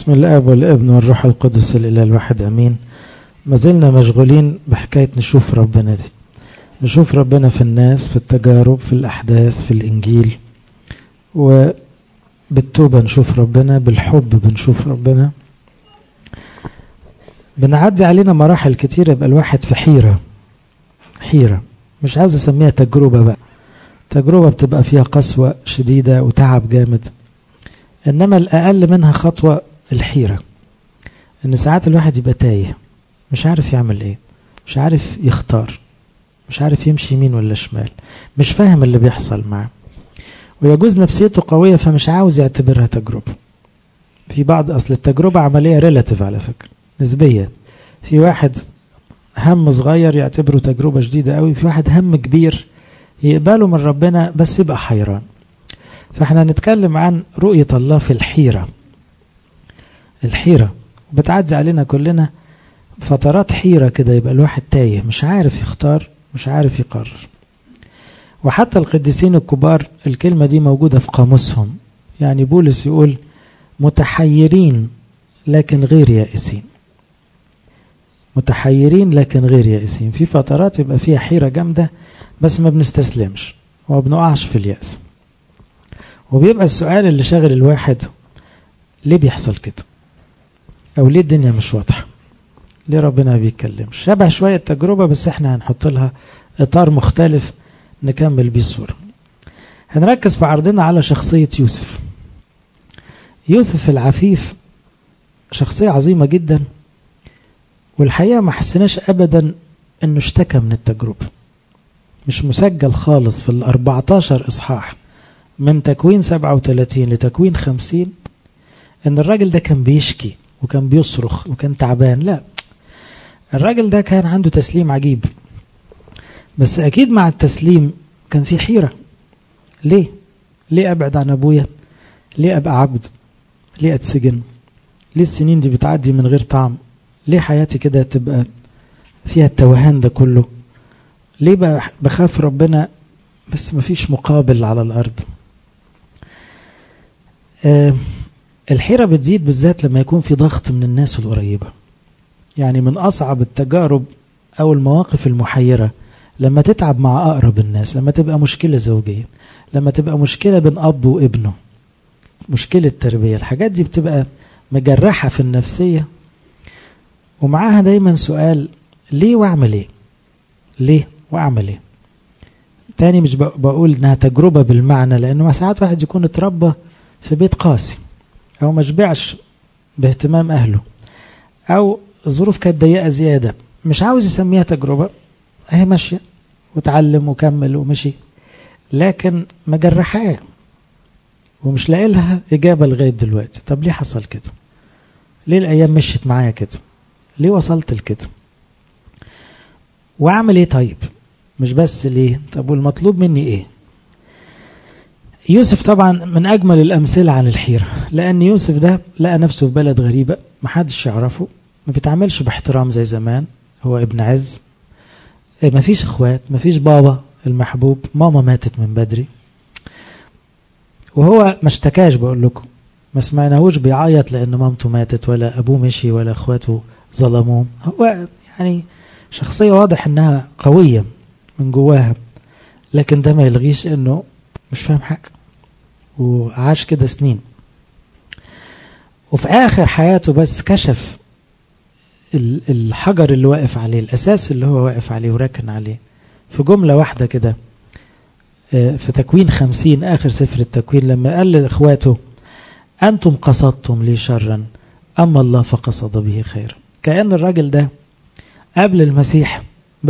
بسم الآب والابن والروح القدس الإله الواحد أمين. ما زلنا مشغولين بحكاية نشوف ربنا دي، نشوف ربنا في الناس، في التجارب، في الأحداث، في الإنجيل، وبالتوبة نشوف ربنا، بالحب بنشوف ربنا. بنعدي علينا مراحل كتيرة، يبقى الواحد في حيرة مش عاوز أسميها تجربة بقى، تجربة بتبقى فيها قسوة شديدة وتعب جامد، إنما الأقل منها خطوة الحيرة، إن ساعات الواحد يبقى تايه، مش عارف يعمل إيه، مش عارف يختار، مش عارف يمشي يمين ولا شمال، مش فاهم اللي بيحصل معه، ويجوز نفسيته قوية فمش عاوز يعتبرها تجربة. في بعض أصل التجربة عملية ريلاتيف على فكرة، نسبية. في واحد هم صغير يعتبره تجربة شديدة قوي، في واحد هم كبير يقبله من ربنا بس يبقى حيران. فاحنا هنتكلم عن رؤية الله في الحيرة بتعدي علينا كلنا فترات حيرة كده، يبقى الواحد تايه، مش عارف يختار، مش عارف يقرر. وحتى القديسين الكبار الكلمة دي موجودة في قاموسهم، يعني بولس يقول متحيرين لكن غير يائسين، متحيرين لكن غير يائسين. في فترات يبقى فيها حيرة جامدة بس ما بنستسلمش وما بنقعش في اليأس، وبيبقى السؤال اللي شاغل الواحد ليه بيحصل كده، او ليه الدنيا مش واضحة، ليه ربنا ما بيتكلمش. شبه شوية تجربة بس احنا هنحط لها اطار مختلف نكمل بيه الصورة. هنركز في عرضنا على شخصية يوسف العفيف، شخصية عظيمة جدا، والحقيقة ما حسناش ابدا انه اشتكى من التجربة. مش مسجل خالص في 14 اصحاح من تكوين 37 لتكوين 50 ان الراجل ده كان بيشكي وكان بيصرخ وكان تعبان. لا، الراجل ده كان عنده تسليم عجيب، بس اكيد مع التسليم كان في حيرة. ليه ابعد عن ابويا؟ ليه ابقى عبد؟ ليه اتسجن؟ ليه السنين دي بتعدي من غير طعم؟ ليه حياتي كده تبقى فيها التوهان ده كله؟ ليه بخاف ربنا بس مفيش مقابل على الارض؟ الحيرة بتزيد بالذات لما يكون في ضغط من الناس القريبة. يعني من أصعب التجارب أو المواقف المحيرة لما تتعب مع أقرب الناس، لما تبقى مشكلة زوجية، لما تبقى مشكلة بين أب وابنه، مشكلة تربية. الحاجات دي بتبقى مجرحة في النفسية، ومعاها دايما سؤال ليه وأعمل إيه؟ ليه وأعمل إيه؟ تاني مش بقول إنها تجربة بالمعنى، لأنه ساعات واحد يكون اتربى في بيت قاسي، أو مشبعش باهتمام أهله، أو الظروف كانت ضيقة زيادة، مش عاوز يسميها تجربة، هي ماشية وتعلم وكمل ومشي، لكن مجرحاه ومش لاقي لها إجابة لغاية دلوقتي. طب ليه حصل كده؟ ليه الأيام مشيت معايا كده؟ ليه وصلت لكده؟ وأعمل إيه؟ طيب مش بس ليه، طب والمطلوب مني إيه؟ يوسف طبعا من أجمل الأمثلة عن الحيرة، لأن يوسف ده لقى نفسه في بلد غريبة محدش يعرفه، ما بيتعاملش باحترام زي زمان، هو ابن عز، ما فيش اخوات، ما فيش بابا المحبوب، ماما ماتت من بدري، وهو ما اشتكاش، بقول لكم ما سمعناهوش بيعيط لأن مامته ماتت ولا أبوه مشي ولا اخواته ظلموه. هو يعني شخصية واضح انها قوية من جواها، لكن ده ما يلغيش انه مش فاهم حاجة، وعاش كده سنين. وفي آخر حياته بس كشف الحجر اللي واقف عليه، الأساس اللي هو واقف عليه وراكن عليه، في جملة واحدة كده في تكوين 50 آخر سفر التكوين، لما قال لإخواته أنتم قصدتم لي شرا أما الله فقصد به خيرا. كأن الراجل ده قبل المسيح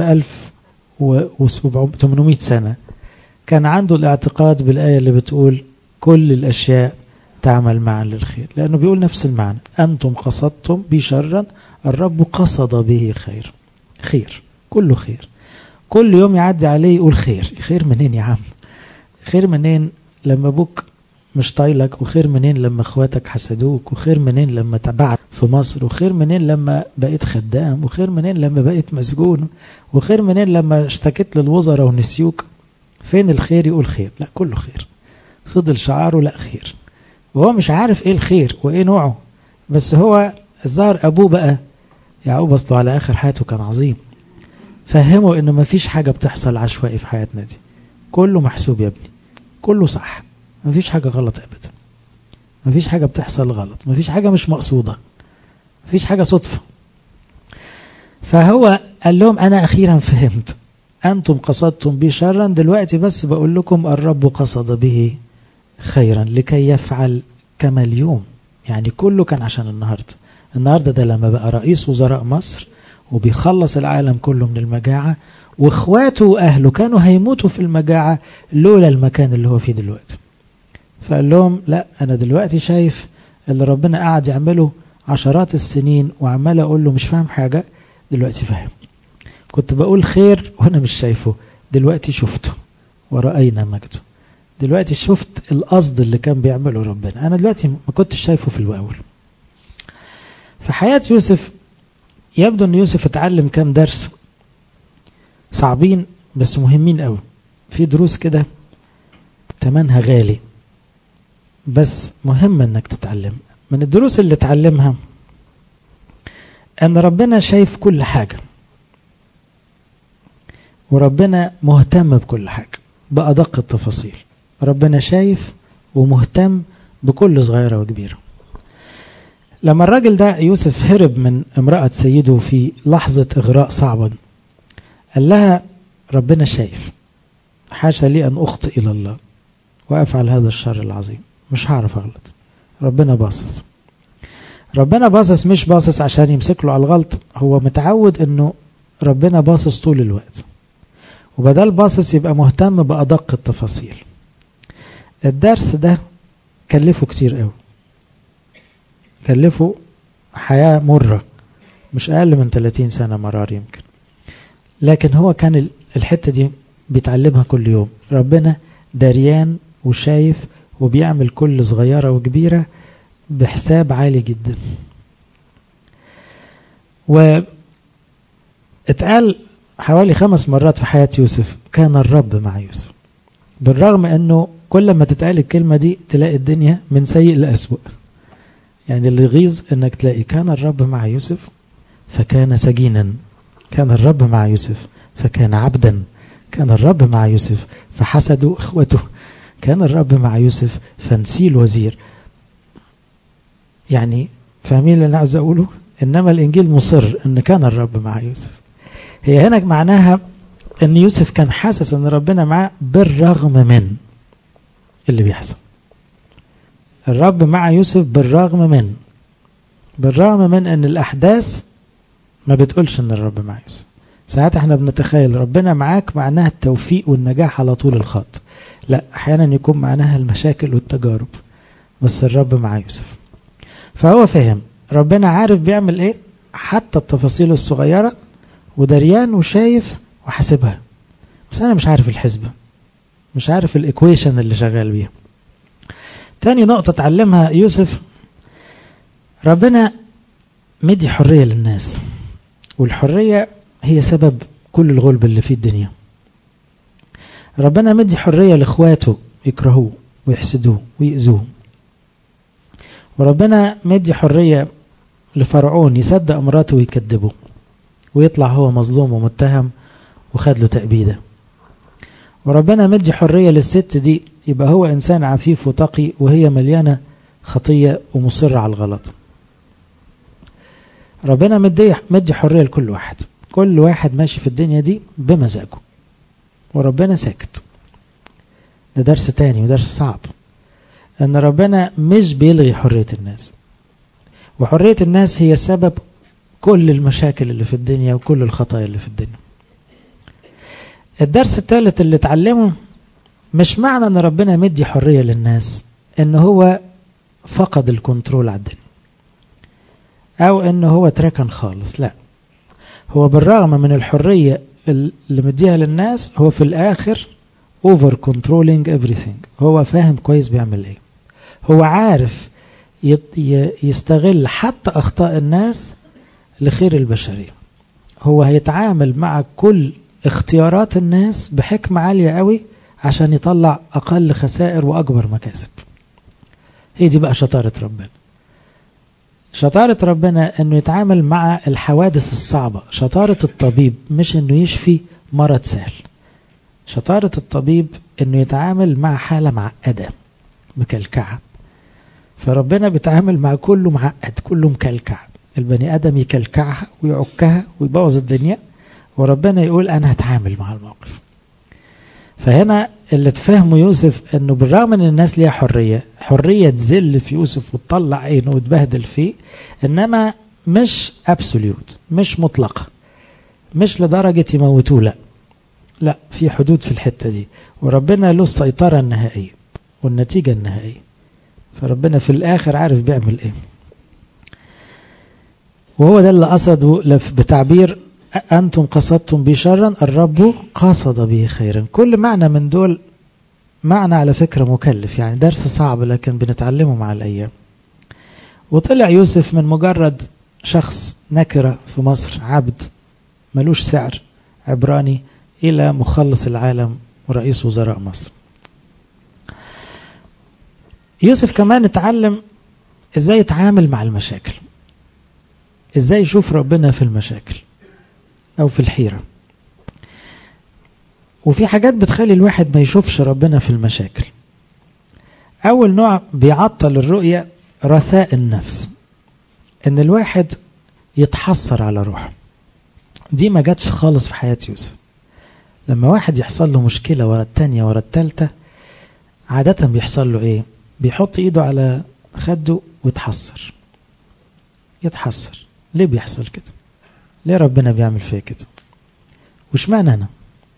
ب1800 سنة كان عنده الاعتقاد بالآية اللي بتقول كل الأشياء تعمل معا للخير، لأنه بيقول نفس المعنى، أنتم قصدتم بي شرا الرب قصد به خير، كله خير. كل يوم يعدي عليه يقول خير منين يا عم؟ خير منين لما أبوك مش طايلك؟ وخير منين لما اخواتك حسدوك؟ وخير منين لما تبعت في مصر؟ وخير منين لما بقيت خدام؟ وخير منين لما بقيت مسجون؟ وخير منين لما اشتكيت للوزراء ونسيوك؟ فين الخير؟ يقول خير، لا كله خير. فضل شعاره لا خير، وهو مش عارف ايه الخير وايه نوعه، بس هو الظاهر أبوه بقى يعقوب أصله على آخر حياته كان عظيم، فهمه إنه مفيش حاجة بتحصل عشوائي في حياتنا دي، كله محسوب يا ابني، كله صح، مفيش حاجة غلط أبدا، مفيش حاجة بتحصل غلط، مفيش حاجة مش مقصودة، مفيش حاجة صدفة. فهو قال لهم أنا أخيرا فهمت، أنتم قصدتم بي شرا، دلوقتي بس بقول لكم الرب قصد به خيرا لكي يفعل كما اليوم. يعني كله كان عشان النهاردة ده لما بقى رئيس وزراء مصر وبيخلص العالم كله من المجاعة، واخواته واهله كانوا هيموتوا في المجاعة لولا المكان اللي هو فيه دلوقتي. فقال لهم لا، انا دلوقتي شايف اللي ربنا قاعد يعمله عشرات السنين وعمال اقول له مش فاهم حاجة، دلوقتي فاهم. كنت بقول خير وانا مش شايفه، دلوقتي شفته ورأينا مجده. دلوقتي شفت القصد اللي كان بيعمله ربنا، انا دلوقتي ما كنتش شايفه في الاول. في حياة يوسف يبدو ان يوسف اتعلم كام درس صعبين بس مهمين قوي، في دروس كده تمنها غالي بس مهم انك تتعلم. من الدروس اللي اتعلمها ان ربنا شايف كل حاجة، وربنا مهتم بكل حاجة بأدق التفاصيل. ربنا شايف ومهتم بكل صغيرة وكبيرة. لما الراجل ده يوسف هرب من امرأة سيده في لحظة إغراء صعبة، قال لها ربنا شايف، حاشا لي أن أخطئ إلى الله وأفعل هذا الشر العظيم، مش هعرف أغلط. ربنا باصص، ربنا باصص، مش باصص عشان يمسك له على الغلط، هو متعود أنه ربنا باصص طول الوقت، وبدل باصص يبقى مهتم بأدق التفاصيل. الدرس ده كلفه كتير قوي، كلفه حياة مرة، مش أقل من 30 سنة مرار يمكن، لكن هو كان الحتة دي بيتعلمها كل يوم. ربنا داريان وشايف وبيعمل كل صغيرة وكبيرة بحساب عالي جدا. واتقال حوالي 5 مرات في حياة يوسف كان الرب مع يوسف، بالرغم أنه كل ما تتقال الكلمة دي تلاقي الدنيا من سيء لأسوأ. يعني اللي يغيظ أنك تلاقي كان الرب مع يوسف فكان سجينا، كان الرب مع يوسف فكان عبدا، كان الرب مع يوسف فحسدوا إخوته، كان الرب مع يوسف فنسيل وزير. يعني فاهمين اللي أنا عاوز أقوله؟ إنما الإنجيل مصر أن كان الرب مع يوسف. هي هنا معناها أن يوسف كان حاسس أن ربنا معاه بالرغم من اللي بيحصل. الرب مع يوسف بالرغم من أن الأحداث ما بتقولش أن الرب مع يوسف. ساعات احنا بنتخيل ربنا معاك معناها التوفيق والنجاح على طول الخط، لا، أحيانا يكون معناها المشاكل والتجارب، بس الرب مع يوسف. فهو فهم ربنا عارف بيعمل ايه حتى التفاصيل الصغيرة، ودريان وشايف وحاسبها، بس أنا مش عارف الحسبة، مش عارف الإكويشن اللي شغال بيها. تاني نقطة تعلمها يوسف، ربنا مدي حرية للناس، والحرية هي سبب كل الغلب اللي في الدنيا. ربنا مدي حرية لإخواته يكرهوه ويحسدوه ويأذوه، وربنا مدي حرية لفرعون يصدق مراته ويكذبه ويطلع هو مظلوم ومتهم وخد له تأبيده. وربنا مدي حرية للست دي يبقى هو إنسان عفيف وتقي وهي مليانة خطية ومصرة على الغلط. ربنا مدي حرية لكل واحد، كل واحد ماشي في الدنيا دي بمزاجه، وربنا ساكت. ده درس تاني ودرس صعب، أن ربنا مش بيلغي حرية الناس، وحرية الناس هي سبب كل المشاكل اللي في الدنيا وكل الخطايا اللي في الدنيا. الدرس الثالث اللي اتعلمه، مش معنى أن ربنا مدي حرية للناس أن هو فقد الكنترول على الدنيا أو أنه هو تركن خالص، لا، هو بالرغم من الحرية اللي مديها للناس هو في الآخر over controlling everything. هو فاهم كويس بيعمل ايه، هو عارف يستغل حتى أخطاء الناس لخير البشرية. هو هيتعامل مع كل اختيارات الناس بحكمة عالية قوي عشان يطلع أقل خسائر وأكبر مكاسب. هي دي بقى شطارة ربنا. شطارة ربنا انه يتعامل مع الحوادث الصعبة. شطارة الطبيب مش انه يشفي مرض سهل، شطارة الطبيب انه يتعامل مع حالة معقدة مكلكعة. فربنا بيتعامل مع كله معقد، كله مكلكع. البني ادم يكلكعها ويعكها ويبوظ الدنيا، وربنا يقول انا هتعامل مع الموقف. فهنا اللي تفهمه يوسف انه بالرغم ان الناس ليها حرية تذل في يوسف وتطلع عينه وتبهدل فيه، انما مش ابسوليوت، مش مطلقة، مش لدرجة يموتوه، لا، في حدود في الحتة دي، وربنا له السيطرة النهائية والنتيجة النهائية. فربنا في الاخر عارف بيعمل ايه. وهو ده اللي قصده بتعبير أنتم قصدتم بي شرا الرب قصد به خيرا. كل معنى من دول معنى على فكرة مكلف، يعني درس صعب لكن بنتعلمه مع الأيام. وطلع يوسف من مجرد شخص نكرة في مصر، عبد ملوش سعر عبراني، إلى مخلص العالم ورئيس وزراء مصر. يوسف كمان اتعلم ازاي يتعامل مع المشاكل، ازاي يشوف ربنا في المشاكل أو في الحيرة. وفي حاجات بتخلي الواحد ما يشوفش ربنا في المشاكل. أول نوع بيعطل الرؤية رثاء النفس، إن الواحد يتحسر على روحه. دي ما جاتش خالص في حياة يوسف. لما واحد يحصل له مشكلة ورا التانية ورا التالتة، عادة بيحصل له إيه؟ بيحط إيده على خده ويتحسر. يتحسر ليه بيحصل كده؟ ليه ربنا بيعمل فيه كده؟ وش معنى أنا؟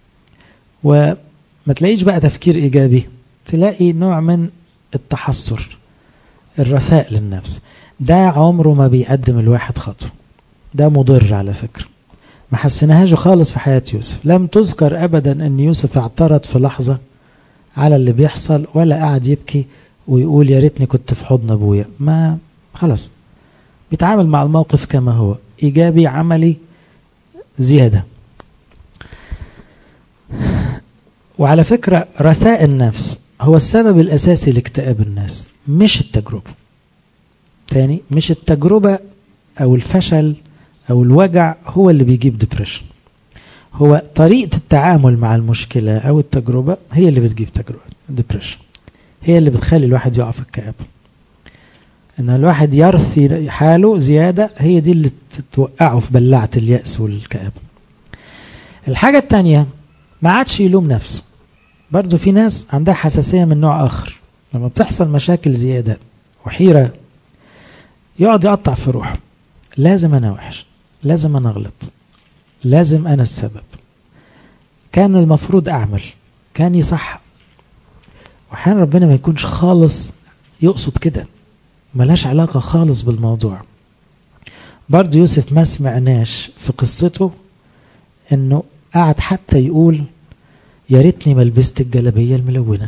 وما تلاقيش بقى تفكير إيجابي، تلاقي نوع من التحسر، الرثاء للنفس. ده عمره ما بيقدم الواحد خطوة، ده مضر على فكرة. ما حسناهاش خالص في حياة يوسف. لم تذكر أبدا أن يوسف اعترض في لحظة على اللي بيحصل، ولا قاعد يبكي ويقول يا ريتني كنت في حضن أبويا. ما خلاص، بيتعامل مع الموقف كما هو، إيجابي عملي زيادة. وعلى فكرة رثاء النفس هو السبب الأساسي لاكتئاب الناس، مش التجربة. تاني، مش التجربة أو الفشل أو الوجع هو اللي بيجيب ديبريشن. هو طريقة التعامل مع المشكلة أو التجربة هي اللي بتجيب ديبريشن، هي اللي بتخلي الواحد يقع في الكآبة. إن الواحد يرثي حاله زيادة، هي دي اللي توقعه في بلعة اليأس والكآبة. الحاجة التانية، ما عادش يلوم نفسه. برضو في ناس عندها حساسية من نوع آخر، لما بتحصل مشاكل زيادة وحيرة يقعد يقطع في روحه. لازم أنا وحش، لازم أنا أغلط، لازم أنا السبب، كان المفروض أعمل، كان يصح. وحين ربنا ما يكونش خالص يقصد كده، ملاش علاقة خالص بالموضوع. برضو يوسف ما سمعناش في قصته انه قعد حتى يقول يا ريتني ما لبست الجلابيه الملونه.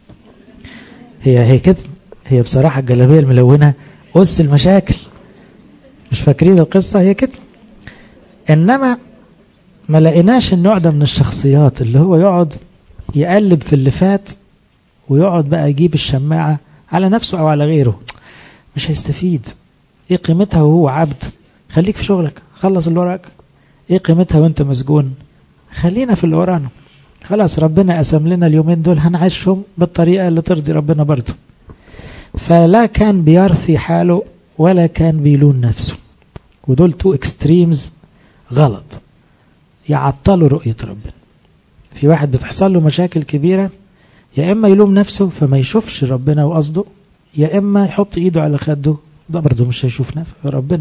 هي كده، هي بصراحه الجلابيه الملونه أس المشاكل. مش فاكرين القصه؟ هي كده. انما ما لقيناش النوع ده من الشخصيات اللي هو يقعد يقلب في اللي فات ويقعد بقى يجيب الشماعه على نفسه او على غيره. مش هيستفيد. ايه قيمتها وهو عبد؟ خليك في شغلك، خلص اللي وراك. ايه قيمتها وانت مسجون؟ خلينا في اللي ورانا. خلاص، ربنا قسم لنا اليومين دول هنعيشهم بالطريقة اللي ترضي ربنا برضو. فلا كان بيرثي حاله ولا كان بيلون نفسه. ودول تو اكستريمز غلط، يعطلوا رؤية ربنا. في واحد بتحصل له مشاكل كبيرة، يا إما يلوم نفسه فما يشوفش ربنا وقصده، يا إما يحط إيده على خده، ده برضو مش هيشوف ربنا.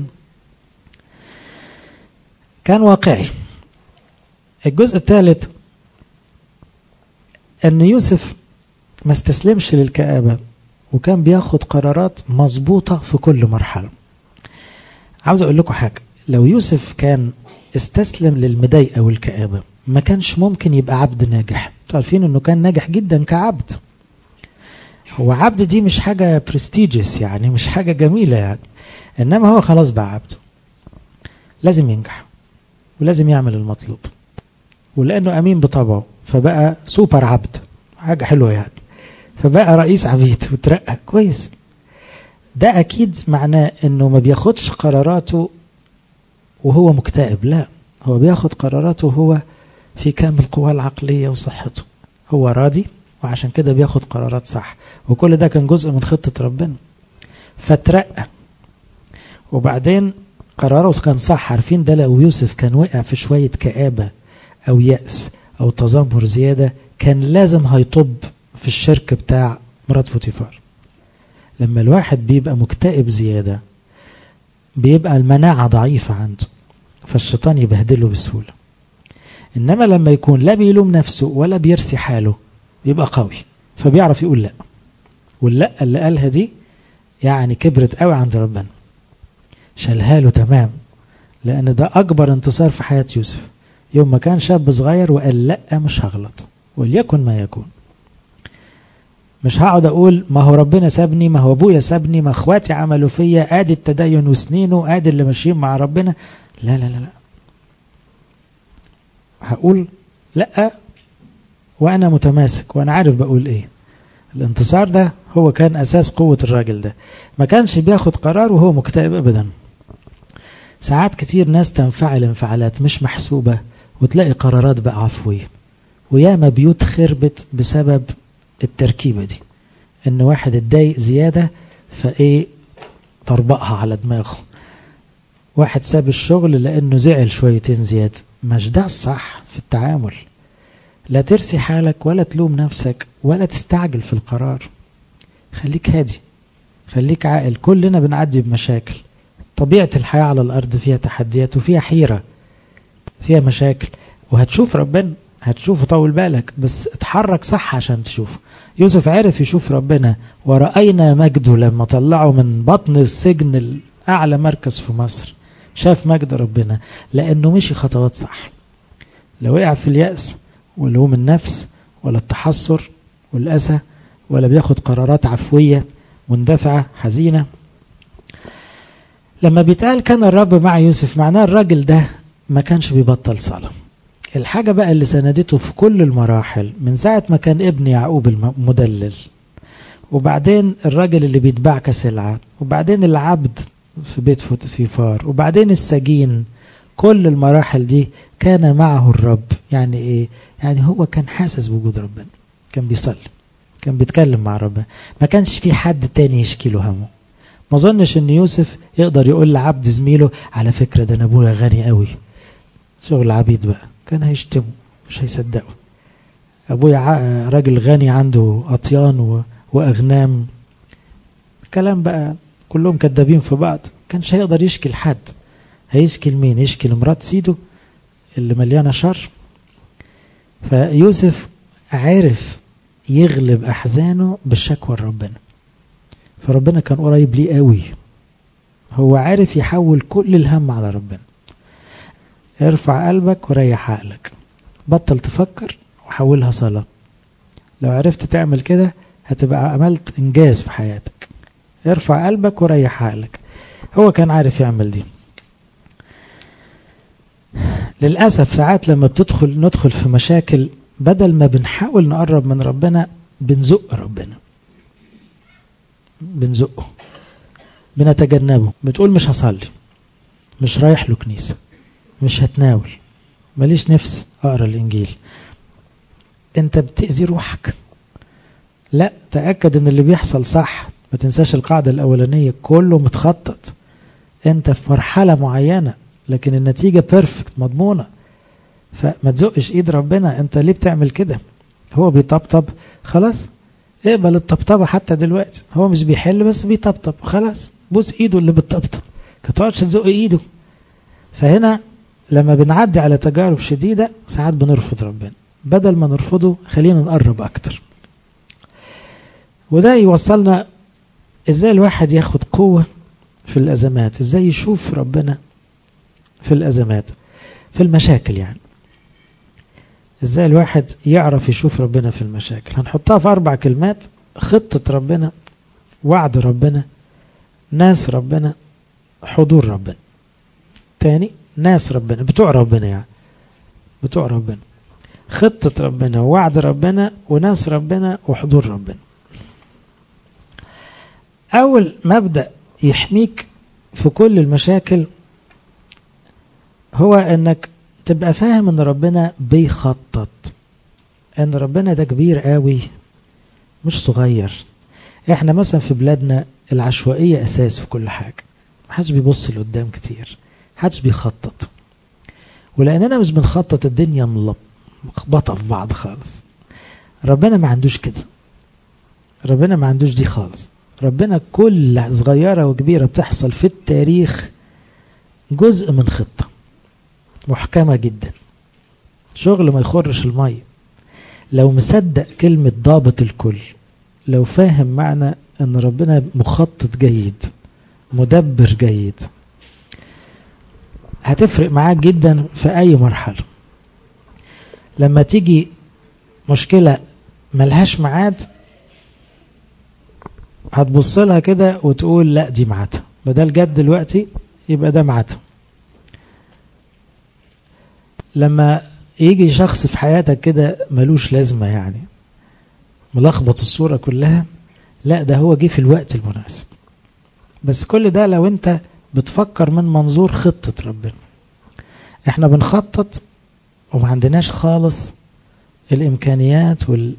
كان واقعي. الجزء الثالث أن يوسف ما استسلمش للكآبة، وكان بياخد قرارات مظبوطة في كل مرحلة. عاوز أقول لكم حاجة، لو يوسف كان استسلم للمضايقة والكآبة ما كانش ممكن يبقى عبد ناجح. تعرفين أنه كان ناجح جدا كعبد. هو عبد دي مش حاجة برستيجيس، يعني مش حاجة جميلة يعني، إنما هو خلاص بقى عبد، لازم ينجح ولازم يعمل المطلوب. ولأنه أمين بطبعه فبقى سوبر عبد، حاجة حلوة يعني. فبقى رئيس عبيد وترقى كويس. ده أكيد معناه أنه ما بياخدش قراراته وهو مكتئب، لا، هو بياخد قراراته وهو في كامل قواه العقلية وصحته، هو راضي وعشان كده بياخد قرارات صح، وكل ده كان جزء من خطة ربنا. فترقى وبعدين قراره كان صح. عارفين ده لو يوسف كان وقع في شوية كآبة أو يأس أو تذمر زيادة كان لازم هيطب في الشرك بتاع مرات فوتيفار. لما الواحد بيبقى مكتئب زيادة بيبقى المناعة ضعيفة عنده، فالشيطان يبهدله بسهولة. إنما لما يكون لا بيلوم نفسه ولا بيرسي حاله يبقى قوي، فبيعرف يقول لا، واللا اللي قالها دي يعني كبرت قوي عند ربنا، شالها له تمام. لأن ده أكبر انتصار في حياة يوسف، يوم ما كان شاب صغير وقال لا مش هغلط وليكن ما يكون. مش هقعد أقول ما هو ربنا سابني، ما هو أبويا سابني، ما أخواتي عملوا فيا، آدي التدين وسنينه، آدي اللي ماشيين مع ربنا. لا لا لا لا، هقول لا وأنا متماسك وأنا عارف بقول إيه. الانتصار ده هو كان أساس قوة الراجل ده، ما كانش بياخد قرار وهو مكتئب أبدا. ساعات كتير ناس تنفعل انفعالات مش محسوبة وتلاقي قرارات بقى عفوية، وياما بيوت خربت بسبب التركيبة دي، ان واحد اتضايق زيادة فايه طربقها على دماغه، واحد ساب الشغل لانه زعل شويتين زيادة. مش ده الصح في التعامل. لا ترسي حالك ولا تلوم نفسك ولا تستعجل في القرار، خليك هادي، خليك عاقل. كلنا بنعدي بمشاكل، طبيعة الحياة على الأرض فيها تحديات وفيها حيرة، فيها مشاكل، وهتشوف ربنا، هتشوفه طول بالك، بس اتحرك صح عشان تشوفه. يوسف عرف يشوف ربنا، ورأينا مجده لما طلعه من بطن السجن الأعلى مركز في مصر، شاف مجد ربنا لأنه مشي خطوات صح. لو وقع في اليأس ولوم النفس ولا التحسر والأسى، ولا بياخد قرارات عفوية مندفعة حزينة. لما بيتقال كان الرب مع يوسف، معناه الراجل ده ما كانش بيبطل صلاة. الحاجة بقى اللي سندته في كل المراحل، من ساعة ما كان ابن يعقوب المدلل، وبعدين الراجل اللي بيتباع كسلعة، وبعدين العبد في بيت فوتيفار، وبعدين السجين، كل المراحل دي كان معه الرب. يعني ايه؟ يعني هو كان حاسس بوجود ربنا، كان بيصلي، كان بيتكلم مع ربنا، ما كانش في حد تاني يشكي له همه. ما ظنش ان يوسف يقدر يقول لعبد زميله على فكرة ده انا ابويا غني قوي، شغل عبيد بقى، كان هيشتمه مش هيصدقه. ابويا راجل غني عنده اطيان واغنام، كلام بقى كلهم كدابين في بعض. كانش هيقدر يشكي لحد، هيشكي لمين؟ يشكي لمرات سيده اللي مليانة شر. فيوسف عارف يغلب احزانه بالشكوى لربنا، فربنا كان قريب ليه قوي. هو عارف يحول كل الهم على ربنا. ارفع قلبك وريح عقلك، بطل تفكر وحولها صلاة. لو عرفت تعمل كده هتبقى عملت انجاز في حياتك. ارفع قلبك وريح عقلك. هو كان عارف يعمل دي. للأسف ساعات لما ندخل في مشاكل، بدل ما بنحاول نقرب من ربنا بنزق ربنا، بنزقه، بنتجنبه، بتقول مش هصلي، مش رايح له كنيسة، مش هتناول، ماليش نفس اقرا الانجيل. انت بتأذي روحك. لا، تأكد ان اللي بيحصل صح. ما تنساش القاعدة الاولانية، كله متخطط. انت في مرحلة معينة لكن النتيجة بيرفكت مضمونة. فما تزقش ايد ربنا. انت ليه بتعمل كده؟ هو بيطبطب، خلاص اقبل الطبطبة. حتى دلوقتي هو مش بيحل بس بيطبطب، خلاص بوس ايده اللي بتطبطب، كتقعدش تزق ايده. فهنا لما بنعدي على تجارب شديدة ساعات بنرفض ربنا، بدل ما نرفضه خلينا نقرب اكتر. وده يوصلنا ازاي الواحد ياخد قوة في الازمات، ازاي يشوف ربنا في الازمات، في المشاكل. يعني ازاي الواحد يعرف يشوف ربنا في المشاكل. هنحطها في 4 كلمات: خطة ربنا، وعد ربنا، ناس ربنا، حضور ربنا. تاني، ناس ربنا، بتوع ربنا، يعني بتوع ربنا، خطة ربنا، ووعد ربنا، وناس ربنا، وحضور ربنا. أول مبدأ يحميك في كل المشاكل هو أنك تبقى فاهم أن ربنا بيخطط، أن ربنا ده كبير قوي مش صغير. احنا مثلا في بلادنا العشوائية أساس في كل حاجة، محدش بيبص لقدام كتير، محدش بيخطط. ولأننا مش بنخطط الدنيا مخبطة في بعض خالص. ربنا ما عندوش كده، ربنا ما عندوش دي خالص. ربنا كل صغيرة وكبيرة بتحصل في التاريخ جزء من خطة محكمة جدا، شغل ما يخرش المية. لو مصدق كلمة ضابط الكل، لو فاهم معنى أن ربنا مخطط جيد مدبر جيد، هتفرق معاك جدا في أي مرحلة. لما تيجي مشكلة ملهاش معاد هتبص لها كده وتقول لا دي معادها، بدل جد دلوقتي يبقى ده معادها. لما يجي شخص في حياتك كده ملوش لازمة، يعني ملخبط الصورة كلها، لا ده هو جه في الوقت المناسب. بس كل ده لو انت بتفكر من منظور خطة ربنا. احنا بنخطط وما عندناش خالص الامكانيات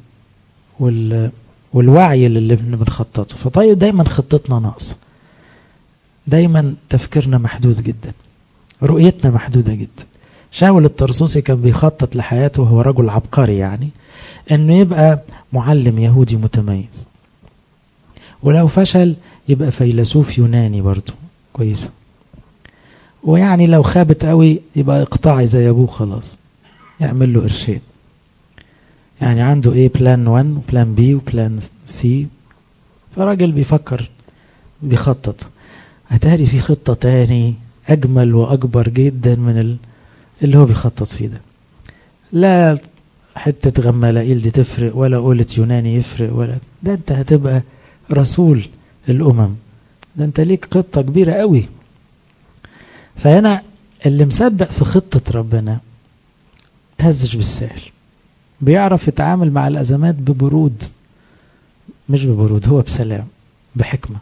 والوعي اللي بنخططه، فطيب دايما خطتنا ناقصة، دايما تفكيرنا محدود جدا، رؤيتنا محدودة جدا. شاول الطرسوسي كان بيخطط لحياته وهو رجل عبقري، يعني انه يبقى معلم يهودي متميز، ولو فشل يبقى فيلسوف يوناني برضو كويسة، ويعني لو خابت قوي يبقى اقطاعي زي ابوه خلاص يعمل له قرشين. يعني عنده ايه، بلان 1 وبلان بي وبلان سي. فراجل بيفكر بيخطط. هتهري في خطة تاني اجمل واكبر جدا من اللي هو بيخطط فيه ده. لا حتة غمالائيل دي تفرق، ولا قولة يوناني يفرق، ولا ده انت هتبقى رسول الامم، ده انت ليك خطة كبيرة قوي. فهنا اللي مصدق في خطة ربنا هزش بالسهل، بيعرف يتعامل مع الأزمات ببرود، مش ببرود، هو بسلام بحكمة.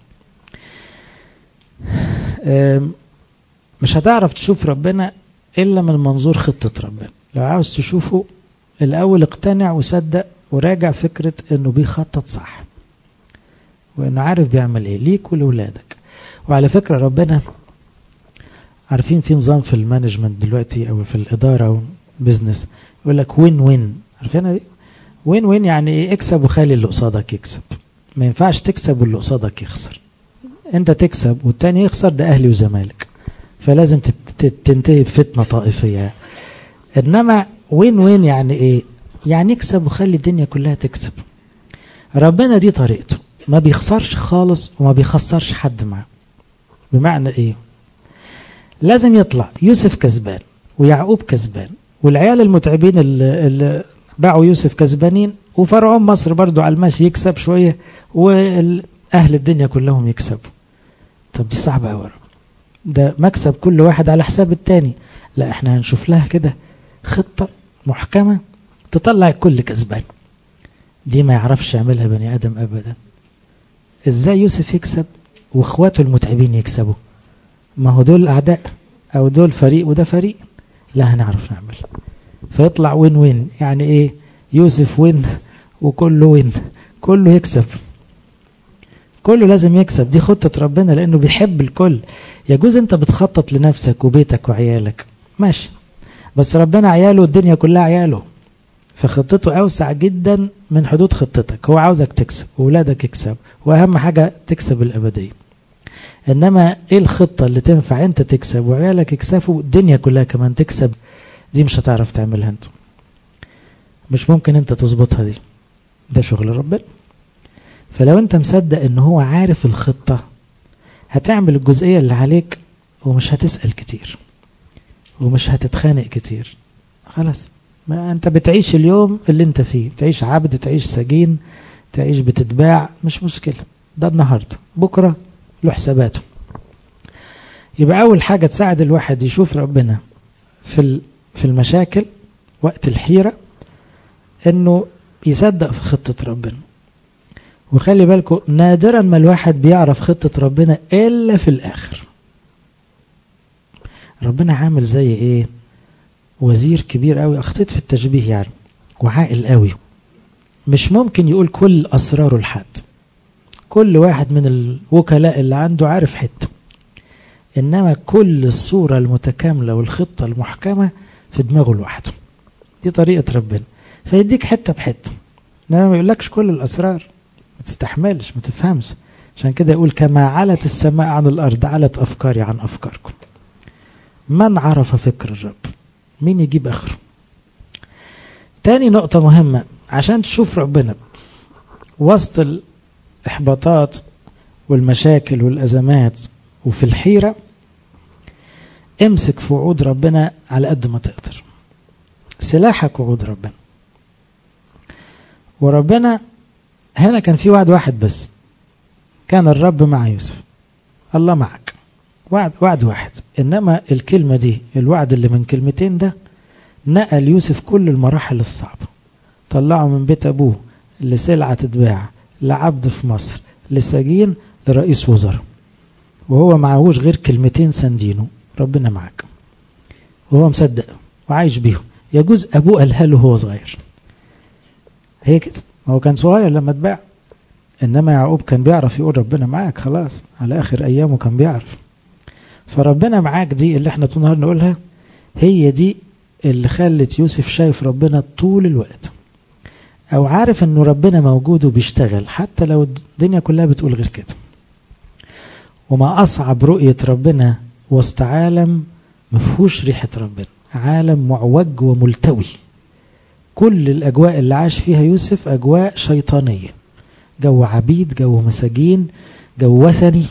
مش هتعرف تشوف ربنا إلا من منظور خطة ربنا. لو عاوز تشوفه الأول اقتنع وصدق وراجع فكرة أنه بيخطط صح، وأنه عارف بيعمل إيه ليك ولولادك. وعلى فكرة ربنا عارفين في نظام في المانجمنت دلوقتي أو في الإدارة وبزنس يقول لك وين وين، عارفين دي؟ وين وين يعني إيه؟ اكسب وخلي اللي قصادك يكسب. ما ينفعش تكسب واللي قصادك يخسر. أنت تكسب والتاني يخسر، ده أهلي وزمالك، فلازم تنتهي بفتنة طائفية. إنما وين وين يعني إيه؟ يعني اكسب وخلي الدنيا كلها تكسب. ربنا دي طريقته، ما بيخسرش خالص وما بيخسرش حد معه. بمعنى إيه؟ لازم يطلع يوسف كسبان ويعقوب كسبان، والعيال المتعبين اللي باعوا يوسف كسبانين، وفرعون مصر برضو على الماشي يكسب شوية، وأهل الدنيا كلهم يكسبوا. طب دي صعبة أوي، ده مكسب كل واحد على حساب التاني. لا احنا هنشوف لها كده خطة محكمة تطلع الكل كسبان. دي ما يعرفش يعملها بني آدم أبدا. ازاي يوسف يكسب واخواته المتعبين يكسبوا؟ ما هو دول أعداء، أو دول فريق وده فريق، لا هنعرف نعمل. فيطلع وين وين يعني إيه؟ يوسف وين وكله وين، كله يكسب، كله لازم يكسب. دي خطة ربنا لأنه بيحب الكل. يجوز أنت بتخطط لنفسك وبيتك وعيالك ماشي، بس ربنا عياله الدنيا كلها عياله، فخطته أوسع جدا من حدود خطتك. هو عاوزك تكسب وولادك يكسب، وأهم حاجة تكسب الأبدية. إنما إيه الخطة اللي تنفع أنت تكسب وعيالك يكسبوا الدنيا كلها كمان تكسب؟ دي مش هتعرف تعملها أنت، مش ممكن أنت تظبطها دي، ده شغل ربنا. فلو أنت مصدق إن هو عارف الخطة هتعمل الجزئية اللي عليك، ومش هتسأل كتير ومش هتتخانق كتير. خلاص، ما أنت بتعيش اليوم اللي أنت فيه، تعيش عبد، تعيش سجين، تعيش بتتباع، مش مشكلة، ده النهاردة، بكرة له حساباته. يبقى أول حاجة تساعد الواحد يشوف ربنا في المشاكل وقت الحيرة، إنه يصدق في خطة ربنا. وخلي بالكم نادرا ما الواحد بيعرف خطة ربنا إلا في الآخر. ربنا عامل زي إيه؟ وزير كبير قوي، أخطيت في التشبيه يعني، وعاقل قوي، مش ممكن يقول كل أسراره لحد. كل واحد من الوكلاء اللي عنده عارف حتة، إنما كل الصورة المتكاملة والخطة المحكمة في دماغه لوحده. دي طريقة ربنا، فيديك حتة بحتة، إنما ما يقولكش كل الأسرار، ما تستحملش، ما تفهمش. عشان كده يقول كما علت السماء عن الأرض علت أفكاري عن أفكاركم. من عرف فكر الرب؟ مين يجيب آخره؟ تاني نقطة مهمة عشان تشوف ربنا وسط الإحباطات والمشاكل والأزمات وفي الحيرة، امسك في وعود ربنا على قد ما تقدر. سلاحك وعود ربنا. وربنا هنا كان في وعد واحد بس، كان الرب مع يوسف. الله معك، وعد واحد. إنما الكلمة دي، الوعد اللي من كلمتين ده، نقل يوسف كل المراحل الصعبة. طلعه من بيت أبوه لسلعة تتباع، لعبد في مصر، لسجين، لرئيس وزراء، وهو معهوش غير كلمتين سندينه: ربنا معك. وهو مصدق وعايش بيهم. يجوز أبوه قالها له هو صغير، هي كده، هو كان صغير لما اتباع. إنما يعقوب كان بيعرف يقول ربنا معاك، خلاص على آخر أيامه كان بيعرف. فربنا معاك دي اللي احنا طول النهار نقولها، هي دي اللي خلت يوسف شايف ربنا طول الوقت، أو عارف إنه ربنا موجود وبيشتغل حتى لو الدنيا كلها بتقول غير كده. وما أصعب رؤية ربنا وسط عالم مفهوش ريحة ربنا، عالم معوج وملتوي. كل الأجواء اللي عاش فيها يوسف أجواء شيطانية، جو عبيد، جو مساجين، جو وثني.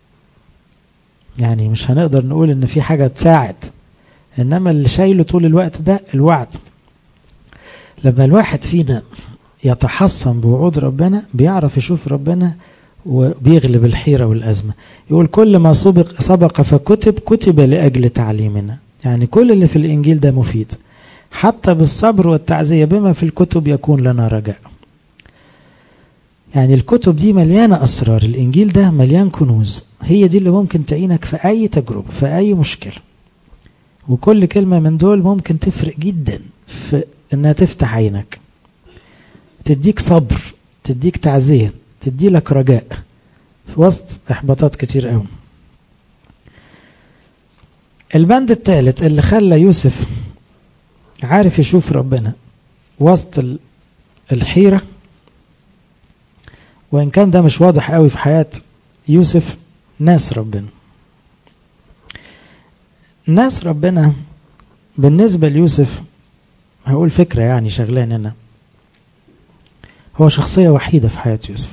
يعني مش هنقدر نقول إن في حاجة تساعد، إنما اللي شايله طول الوقت ده الوعد. لما الواحد فينا يتحصن بوعود ربنا بيعرف يشوف ربنا وبيغلب الحيرة والأزمة. يقول كل ما سبق فكتب كتب لأجل تعليمنا. يعني كل اللي في الإنجيل ده مفيد، حتى بالصبر والتعزية بما في الكتب يكون لنا رجاء. يعني الكتب دي مليانة أسرار، الإنجيل ده مليان كنوز، هي دي اللي ممكن تعينك في أي تجربة، في أي مشكلة. وكل كلمة من دول ممكن تفرق جدا في إنها تفتح عينك، تديك صبر، تديك تعزية، تدي لك رجاء في وسط إحباطات كتير قوي. البند الثالث اللي خلى يوسف عارف يشوف ربنا وسط الحيرة، وإن كان ده مش واضح قوي في حياة يوسف، ناس ربنا. ناس ربنا بالنسبة ليوسف، هقول فكرة يعني شغلان هنا، هو شخصية وحيدة في حياة يوسف.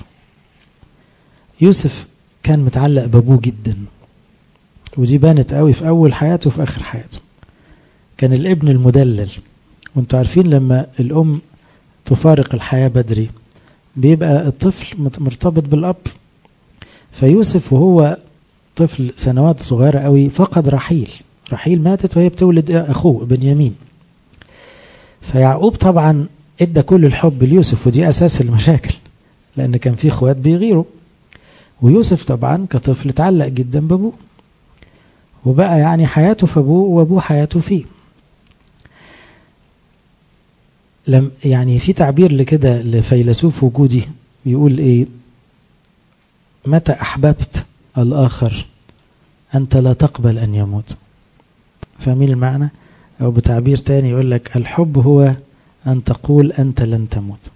يوسف كان متعلق بابوه جدا، ودي بانت قوي في أول حياته وفي آخر حياته. كان الابن المدلل، وانتوا عارفين لما الأم تفارق الحياة بدري بيبقى الطفل مرتبط بالأب. فيوسف وهو طفل سنوات صغيرة قوي فقد رحيل ماتت وهي بتولد أخوه بنيامين. فيعقوب طبعا ادى كل الحب ليوسف، ودي أساس المشاكل، لأن كان في اخوات بيغيروا. ويوسف طبعا كطفل تعلق جدا بابوه، وبقى يعني حياته في أبوه وأبوه حياته فيه. يعني في تعبير لكده لفيلسوف وجودي يقول إيه: متى أحببت الآخر أنت لا تقبل أن يموت. فاهمين المعنى؟ أو بتعبير تاني يقول لك الحب هو أن تقول أنت لن تموت.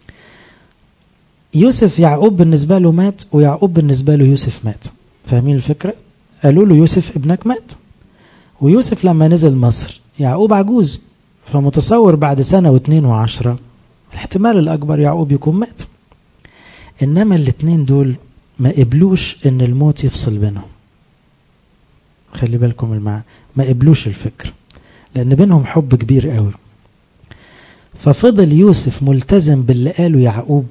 يوسف يعقوب بالنسبة له مات، ويعقوب بالنسبة له يوسف مات. فاهمين الفكرة؟ قالوا له يوسف ابنك مات. ويوسف لما نزل مصر يعقوب عجوز، فمتصور بعد سنة 2 و10 الاحتمال الأكبر يعقوب يكون مات. إنما الاثنين دول ما قبلوش إن الموت يفصل بينهم. خلي بالكم المعنى، ما قبلوش الفكر، لأن بينهم حب كبير قوي. ففضل يوسف ملتزم باللي قاله يعقوب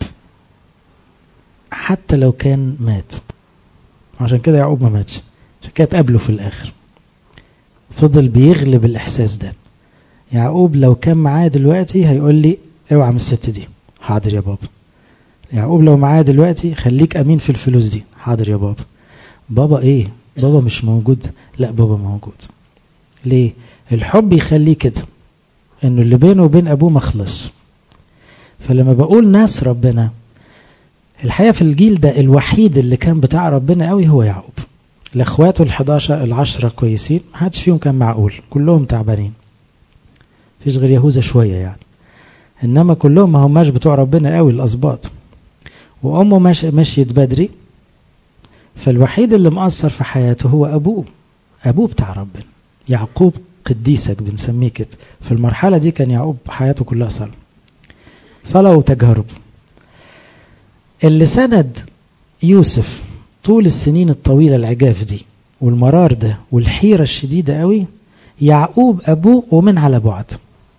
حتى لو كان مات. عشان كده يعقوب ما ماتش، عشان كده تقابله في الآخر. فضل بيغلب الإحساس ده. يعقوب لو كان معاه دلوقتي هيقول لي اوعى من الست دي، حاضر يا بابا. يعقوب لو معاه دلوقتي خليك أمين في الفلوس دي. حاضر يا بابا. بابا إيه؟ بابا مش موجود. لا بابا موجود. ليه؟ الحب يخليه كده، إنه اللي بينه وبين أبوه مخلص. فلما بقول ناس ربنا، الحقيقة في الجيل ده الوحيد اللي كان بتاع ربنا قوي هو يعقوب. الأخوات ال11 كويسين، محدش فيهم كان معقول، كلهم تعبانين، فيش غير يهوذا شوية يعني، إنما كلهم ما هماش بتوع ربنا قوي الأسباط. وأمه مشيت بدري، فالوحيد اللي مأثر في حياته هو أبوه بتاع ربنا. يعقوب قديسك بنسميه كده. في المرحلة دي كان يعقوب حياته كلها صلاة وتجارب. اللي سند يوسف طول السنين الطويلة العجاف دي والمرار ده والحيرة الشديدة قوي، يعقوب أبوه ومن على بعد.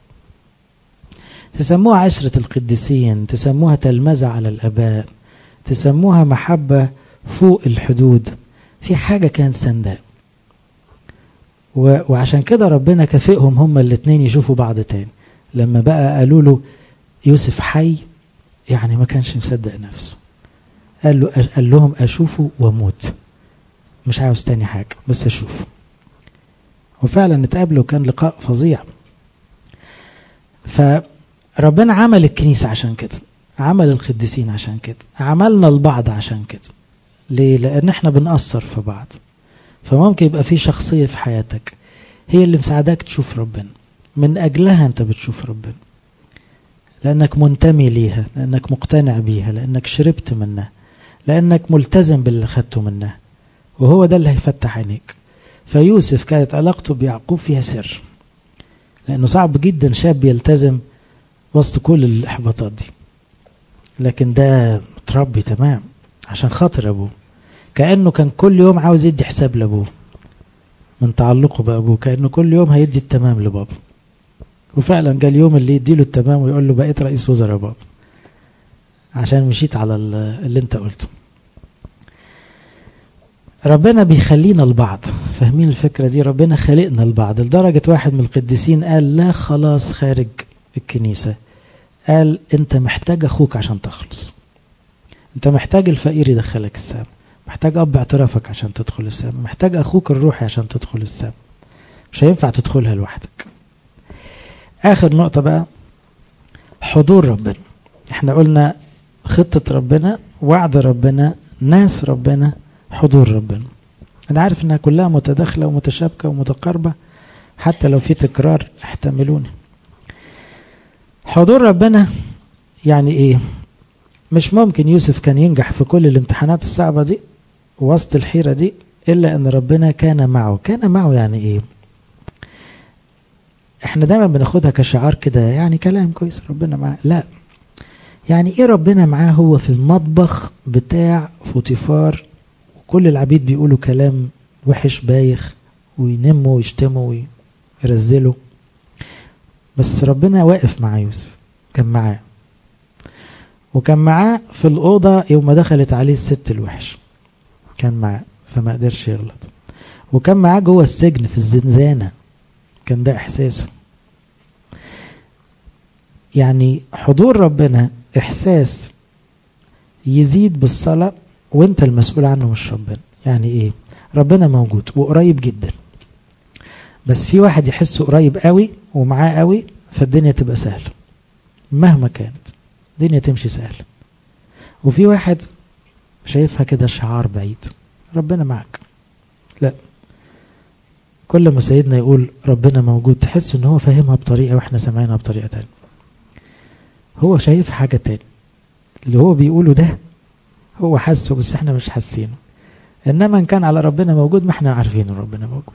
تسموها عشرة القديسين، تسموها تلمذة على الأباء، تسموها محبة فوق الحدود. في حاجة كان سنداء، وعشان كده ربنا كافئهم هما الاثنين يشوفوا بعض تاني. لما بقى قالوا له يوسف حي، يعني ما كانش مصدق نفسه. قال لهم أشوفه وموت، مش عاوز تاني حاجة بس أشوفه. وفعلا نتقابلوا، كان لقاء فظيع. فربنا عمل الكنيسة عشان كده، عمل القديسين عشان كده، عملنا البعض عشان كده. ليه؟ لأن احنا بنأثر في بعض. فممكن يبقى في شخصية في حياتك هي اللي مساعدك تشوف ربنا، من أجلها أنت بتشوف ربنا، لأنك منتمي ليها، لأنك مقتنع بيها، لأنك شربت منها، لأنك ملتزم باللي خدته منها، وهو ده اللي هيفتح عينيك. فيوسف كانت علاقته بيعقوب فيها سر، لأنه صعب جدا شاب يلتزم وسط كل الإحباطات دي، لكن ده متربي تمام عشان خاطر أبوه، كأنه كان كل يوم عاوز يدي حساب لأبوه من تعلقه بأبوه، كأنه كل يوم هيدي التمام لبابه. وفعلا جاء اليوم اللي يديله التمام ويقول له بقيت رئيس وزراء بابا عشان مشيت على اللي انت قلته. ربنا بيخلينا البعض، فاهمين الفكرة دي؟ ربنا خلقنا البعض، لدرجة واحد من القديسين قال لا خلاص خارج الكنيسة، قال انت محتاج اخوك عشان تخلص، انت محتاج الفقير يدخلك السماء، محتاج اب اعترافك عشان تدخل السماء، محتاج اخوك الروحي عشان تدخل السماء، مش هينفع تدخلها لوحدك. اخر نقطة بقى، حضور ربنا. احنا قلنا خطة ربنا، وعد ربنا، ناس ربنا، حضور ربنا. انا عارف انها كلها متداخلة ومتشابكة ومتقاربة، حتى لو في تكرار احتملوني. حضور ربنا يعني ايه؟ مش ممكن يوسف كان ينجح في كل الامتحانات الصعبة دي وسط الحيرة دي إلا أن ربنا كان معه. كان معه يعني إيه؟ احنا دايما بناخدها كشعار كده، يعني كلام كويس ربنا معه. لا، يعني ايه ربنا معاه؟ هو في المطبخ بتاع فوطيفار وكل العبيد بيقولوا كلام وحش بايخ وينموا ويشتموا ويرزلوا، بس ربنا واقف مع يوسف، كان معاه. وكان معاه في الأوضة يوم ما دخلت عليه الست الوحش، كان معاه فما قدرش يغلط. وكان معاه جوه السجن في الزنزانة، كان ده إحساسه. يعني حضور ربنا إحساس يزيد بالصلاة وانت المسؤول عنه مش ربنا. يعني ايه؟ ربنا موجود وقريب جدا، بس في واحد يحسه قريب قوي ومعاه قوي، فالدنيا تبقى سهلة مهما كانت، الدنيا تمشي سهلة. وفي واحد شايفها كده شعار بعيد، ربنا معك. لا، كل ما سيدنا يقول ربنا موجود تحس ان هو فاهمها بطريقة واحنا سمعينها بطريقة تانية. هو شايف حاجة تانية، اللي هو بيقوله ده هو حاسه بس احنا مش حاسينه. انما ان كان على ربنا موجود ما احنا عارفين ربنا موجود،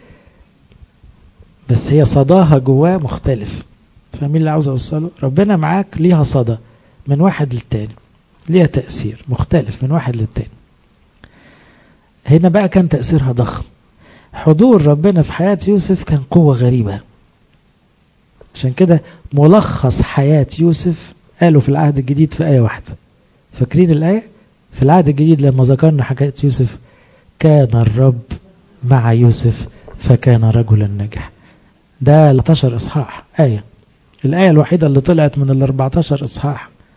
بس هي صداها جواه مختلف. فمين اللي عاوز اوصله؟ ربنا معاك ليها صدى من واحد للتاني، ليها تأثير مختلف من واحد للتاني. هنا بقى كان تأثيرها ضخم. حضور ربنا في حياة يوسف كان قوة غريبة. عشان كده ملخص حياة يوسف قالوا في العهد الجديد في آية واحدة. فاكرين الآية؟ في العهد الجديد لما ذكرنا حكاية يوسف، كان الرب مع يوسف فكان رجلا ناجح. ده 14 إصحاح آية، الآية الوحيدة اللي طلعت من 14 إصحاح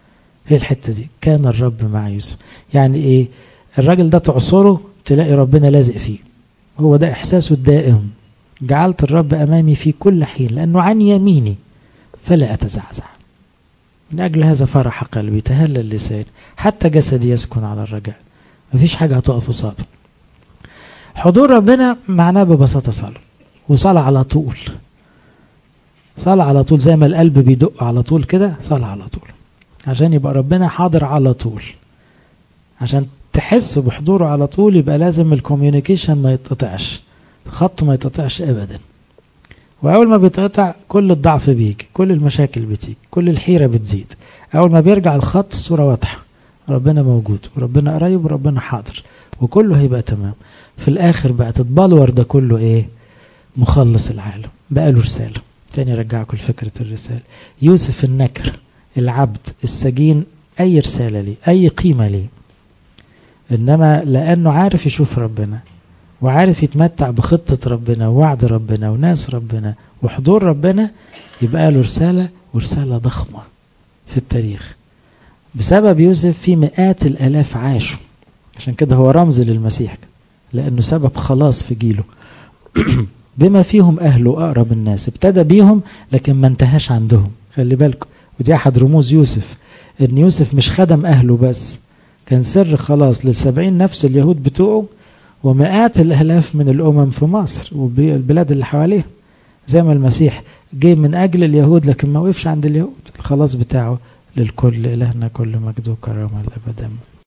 هي الحتة دي، كان الرب مع يوسف. يعني ايه؟ الراجل ده تعصره تلاقي ربنا لازق فيه، هو ده إحساسه الدائم. جعلت الرب أمامي في كل حين لأنه عن يميني فلا أتزعزع. من أجل هذا فرح قلبي، تهلل لساني، حتى جسدي يسكن على الرجاء. مفيش حاجة هتقف قصاده. حضور ربنا معناه ببساطة صلاة، وصلاة على طول. صلاة على طول زي ما القلب بيدق على طول كده، صلاة على طول عشان يبقى ربنا حاضر على طول. عشان تحس بحضوره على طول يبقى لازم الكوميونيكيشن ما يتقطعش، الخط ما يتقطعش أبدا. وأول ما بيتقطع كل الضعف بيجي، كل المشاكل بتيجي، كل الحيرة بتزيد. أول ما بيرجع الخط الصورة واضحة، ربنا موجود وربنا قريب وربنا حاضر وكله هيبقى تمام. في الآخر بقى تتبلور ده كله إيه؟ مخلص العالم، بقى له رسالة. تاني رجعكم لفكرة الرسالة. يوسف النكر، العبد السجين، أي رسالة ليه، أي قيمة ليه، إنما لأنه عارف يشوف ربنا وعارف يتمتع بخطة ربنا ووعد ربنا وناس ربنا وحضور ربنا، يبقى له رسالة، ورسالة ضخمة في التاريخ. بسبب يوسف في مئات الآلاف عاشوا، عشان كده هو رمز للمسيح، لأنه سبب خلاص في جيله. بما فيهم أهله أقرب الناس، ابتدى بيهم لكن ما انتهاش عندهم. خلي بالكم، ودي أحد رموز يوسف، إن يوسف مش خدم أهله بس، كان سر خلاص ل70 نفس اليهود بتوعه ومئات الآلاف من الأمم في مصر والبلاد اللي حواليه. زي ما المسيح جه من أجل اليهود لكن ما وقفش عند اليهود، الخلاص بتاعه للكل. إلهنا كل مجد وكرامة الأبد.